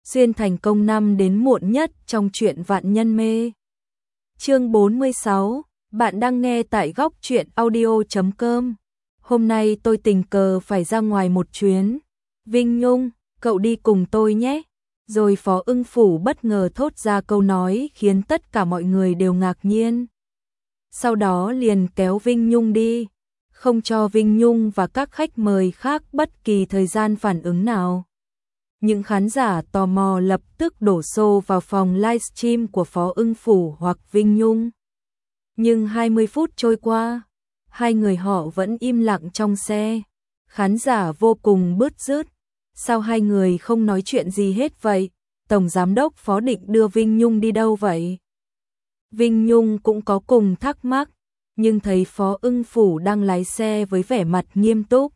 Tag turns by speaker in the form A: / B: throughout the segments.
A: xuyên thành công năm đến muộn nhất trong truyện Vạn Nhân Mê. Chương 46, bạn đang nghe tại góc truyện audio.com. Hôm nay tôi tình cờ phải ra ngoài một chuyến. Vinh Nhung, cậu đi cùng tôi nhé. Rồi Phó Ưng Phủ bất ngờ thốt ra câu nói khiến tất cả mọi người đều ngạc nhiên. Sau đó liền kéo Vinh Nhung đi, không cho Vinh Nhung và các khách mời khác bất kỳ thời gian phản ứng nào. Những khán giả tò mò lập tức đổ xô vào phòng livestream của Phó Ưng Phủ hoặc Vinh Nhung. Nhưng 20 phút trôi qua, hai người họ vẫn im lặng trong xe. Khán giả vô cùng bứt rứt. Sao hai người không nói chuyện gì hết vậy? Tổng Giám đốc Phó định đưa Vinh Nhung đi đâu vậy? Vinh Nhung cũng có cùng thắc mắc, nhưng thấy Phó Ưng Phủ đang lái xe với vẻ mặt nghiêm túc.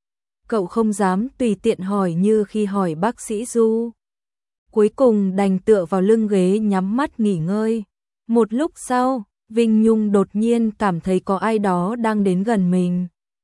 A: Cậu không dám tùy tiện hỏi như khi hỏi bác sĩ Du. Cuối cùng đành tựa vào lưng ghế nhắm mắt nghỉ ngơi. Một lúc sau, Vinh Nhung đột nhiên cảm thấy có ai đó đang đến gần mình.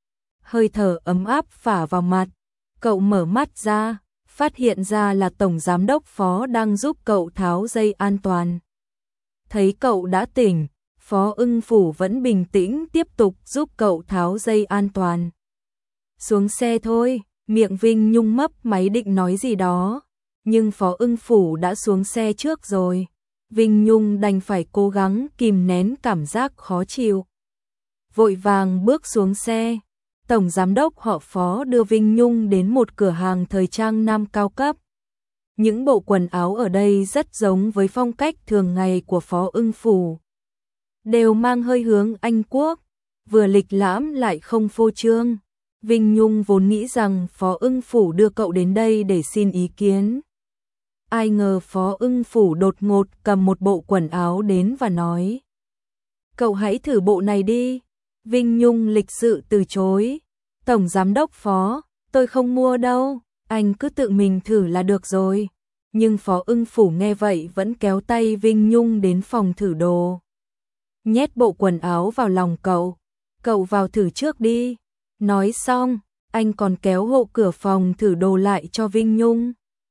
A: Hơi thở ấm áp phả vào mặt. Cậu mở mắt ra, phát hiện ra là Tổng Giám đốc Phó đang giúp cậu tháo dây an toàn. Thấy cậu đã tỉnh, Phó Ưng Phủ vẫn bình tĩnh tiếp tục giúp cậu tháo dây an toàn. Xuống xe thôi, miệng Vinh Nhung mấp máy định nói gì đó, nhưng Phó Ưng Phủ đã xuống xe trước rồi. Vinh Nhung đành phải cố gắng kìm nén cảm giác khó chịu. Vội vàng bước xuống xe, Tổng Giám đốc họ Phó đưa Vinh Nhung đến một cửa hàng thời trang nam cao cấp. Những bộ quần áo ở đây rất giống với phong cách thường ngày của Phó Ưng Phủ. Đều mang hơi hướng Anh Quốc, vừa lịch lãm lại không phô trương. Vinh Nhung vốn nghĩ rằng Phó Ưng Phủ đưa cậu đến đây để xin ý kiến. Ai ngờ Phó Ưng Phủ đột ngột cầm một bộ quần áo đến và nói: "Cậu hãy thử bộ này đi." Vinh Nhung lịch sự từ chối. "Tổng Giám đốc Phó, tôi không mua đâu, anh cứ tự mình thử là được rồi." Nhưng Phó Ưng Phủ nghe vậy vẫn kéo tay Vinh Nhung đến phòng thử đồ. Nhét bộ quần áo vào lòng cậu. "Cậu vào thử trước đi." Nói xong, anh còn kéo hộ cửa phòng thử đồ lại cho Vinh Nhung.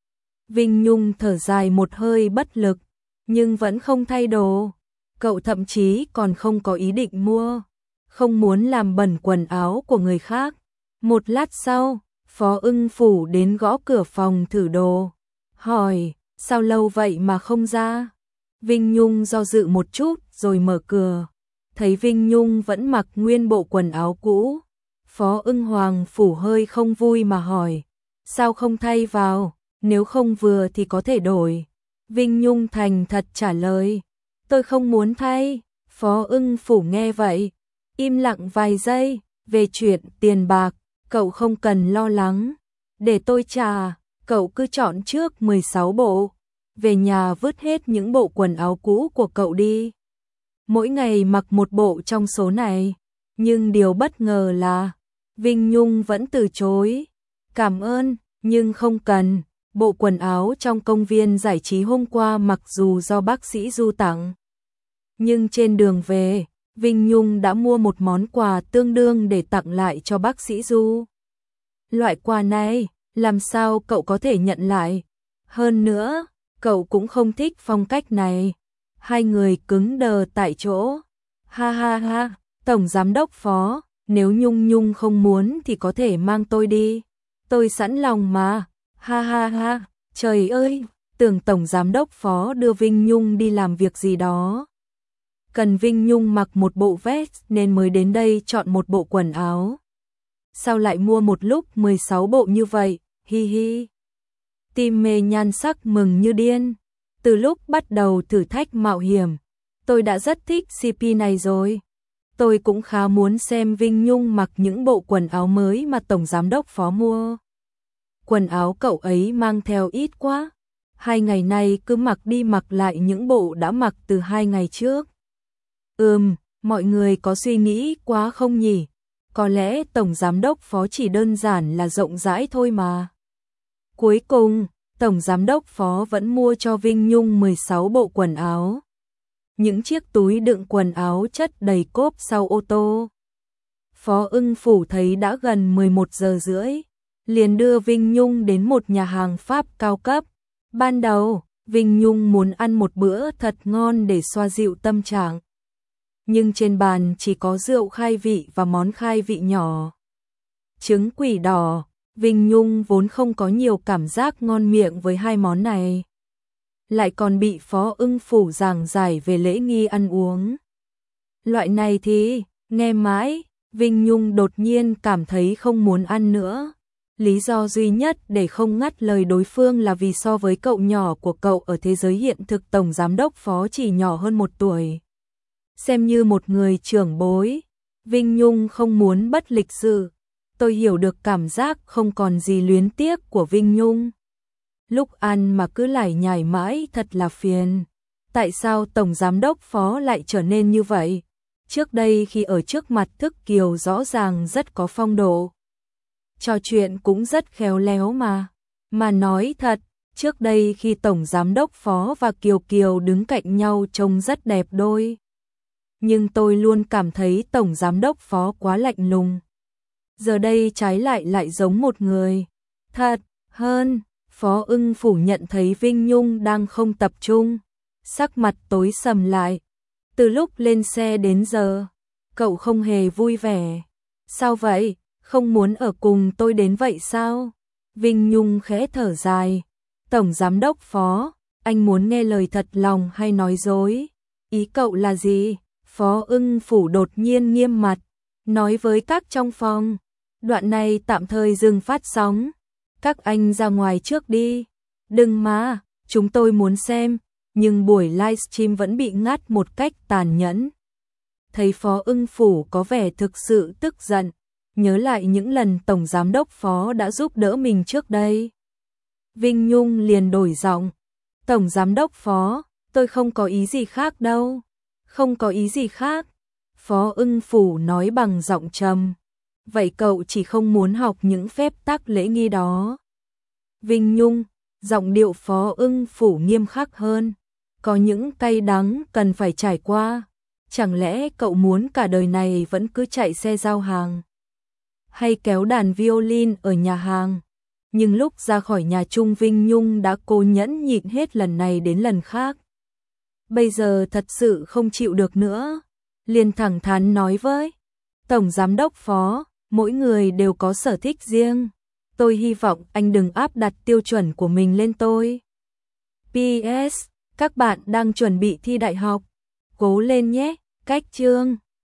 A: Vinh Nhung thở dài một hơi bất lực, nhưng vẫn không thay đồ. Cậu thậm chí còn không có ý định mua, không muốn làm bẩn quần áo của người khác. Một lát sau, Phó Ưng Phủ đến gõ cửa phòng thử đồ, hỏi: "Sao lâu vậy mà không ra?" Vinh Nhung do dự một chút rồi mở cửa, thấy Vinh Nhung vẫn mặc nguyên bộ quần áo cũ. Phó Ưng Hoàng Phủ hơi không vui mà hỏi: "Sao không thay vào, nếu không vừa thì có thể đổi." Vinh Nhung thành thật trả lời: "Tôi không muốn thay." Phó Ưng Phủ nghe vậy, im lặng vài giây. "Về chuyện tiền bạc, cậu không cần lo lắng, để tôi trả, cậu cứ chọn trước 16 bộ, về nhà vứt hết những bộ quần áo cũ của cậu đi. Mỗi ngày mặc một bộ trong số này." Nhưng điều bất ngờ là Vinh Nhung vẫn từ chối. "Cảm ơn, nhưng không cần. Bộ quần áo trong công viên giải trí hôm qua mặc dù do bác sĩ Du tặng, nhưng trên đường về, Vinh Nhung đã mua một món quà tương đương để tặng lại cho bác sĩ Du. Loại quà này, làm sao cậu có thể nhận lại? Hơn nữa, cậu cũng không thích phong cách này." Hai người cứng đờ tại chỗ. "Ha ha ha, Tổng Giám đốc Phó, nếu Nhung Nhung không muốn thì có thể mang tôi đi. Tôi sẵn lòng mà." "Ha ha ha, trời ơi, tưởng Tổng Giám đốc Phó đưa Vinh Nhung đi làm việc gì đó. Cần Vinh Nhung mặc một bộ vest nên mới đến đây chọn một bộ quần áo. Sao lại mua một lúc 16 bộ như vậy, hi hi." Tim mê nhan sắc mừng như điên. "Từ lúc bắt đầu thử thách mạo hiểm, tôi đã rất thích CP này rồi. Tôi cũng khá muốn xem Vinh Nhung mặc những bộ quần áo mới mà Tổng Giám đốc Phó mua. Quần áo cậu ấy mang theo ít quá. 2 ngày nay cứ mặc đi mặc lại những bộ đã mặc từ 2 ngày trước." Mọi người có suy nghĩ quá không nhỉ? Có lẽ Tổng Giám đốc Phó chỉ đơn giản là rộng rãi thôi mà. Cuối cùng, Tổng Giám đốc Phó vẫn mua cho Vinh Nhung 16 bộ quần áo. Những chiếc túi đựng quần áo chất đầy cốp sau ô tô. Phó Ưng Phủ thấy đã gần 11 giờ rưỡi, liền đưa Vinh Nhung đến một nhà hàng Pháp cao cấp. Ban đầu, Vinh Nhung muốn ăn một bữa thật ngon để xoa dịu tâm trạng. Nhưng trên bàn chỉ có rượu khai vị và món khai vị nhỏ. Trứng quỷ đỏ, Vinh Nhung vốn không có nhiều cảm giác ngon miệng với hai món này. Lại còn bị Phó Ưng Phủ giảng giải về lễ nghi ăn uống. Loại này thì, nghe mãi, Vinh Nhung đột nhiên cảm thấy không muốn ăn nữa. Lý do duy nhất để không ngắt lời đối phương là vì so với cậu nhỏ của cậu ở thế giới hiện thực Tổng Giám đốc Phó chỉ nhỏ hơn 1 tuổi. Xem như một người trưởng bối, Vinh Nhung không muốn bất lịch sự. Tôi hiểu được cảm giác không còn gì luyến tiếc của Vinh Nhung. Lúc ăn mà cứ lải nhải mãi thật là phiền. Tại sao Tổng Giám đốc Phó lại trở nên như vậy? Trước đây khi ở trước mặt Thức Kiều rõ ràng rất có phong độ. Trò chuyện cũng rất khéo léo mà. Mà nói thật, trước đây khi Tổng Giám đốc Phó và Kiều Kiều đứng cạnh nhau trông rất đẹp đôi. Nhưng tôi luôn cảm thấy Tổng Giám đốc Phó quá lạnh lùng. Giờ đây trái lại giống một người. Thật hơn, Phó Ưng Phủ nhận thấy Vinh Nhung đang không tập trung. Sắc mặt tối sầm lại. Từ lúc lên xe đến giờ, cậu không hề vui vẻ. Sao vậy? Không muốn ở cùng tôi đến vậy sao? Vinh Nhung khẽ thở dài. Tổng Giám đốc Phó, anh muốn nghe lời thật lòng hay nói dối? Ý cậu là gì? Phó Ưng Phủ đột nhiên nghiêm mặt, nói với các trong phòng. Đoạn này tạm thời dừng phát sóng. Các anh ra ngoài trước đi. Đừng mà, chúng tôi muốn xem. Nhưng buổi livestream vẫn bị ngắt một cách tàn nhẫn. Thấy Phó Ưng Phủ có vẻ thực sự tức giận. Nhớ lại những lần Tổng Giám đốc Phó đã giúp đỡ mình trước đây. Vinh Nhung liền đổi giọng. Tổng Giám đốc Phó, tôi không có ý gì khác đâu. Không có ý gì khác. Phó Ưng Phủ nói bằng giọng trầm. Vậy cậu chỉ không muốn học những phép tắc lễ nghi đó. Vinh Nhung, giọng điệu Phó Ưng Phủ nghiêm khắc hơn. Có những cay đắng cần phải trải qua. Chẳng lẽ cậu muốn cả đời này vẫn cứ chạy xe giao hàng? Hay kéo đàn violin ở nhà hàng? Nhưng lúc ra khỏi nhà chung Vinh Nhung đã cố nhẫn nhịn hết lần này đến lần khác. Bây giờ thật sự không chịu được nữa. Liền thẳng thắn nói với Tổng Giám đốc Phó, mỗi người đều có sở thích riêng. Tôi hy vọng anh đừng áp đặt tiêu chuẩn của mình lên tôi. PS, các bạn đang chuẩn bị thi đại học. Cố lên nhé, cách chương.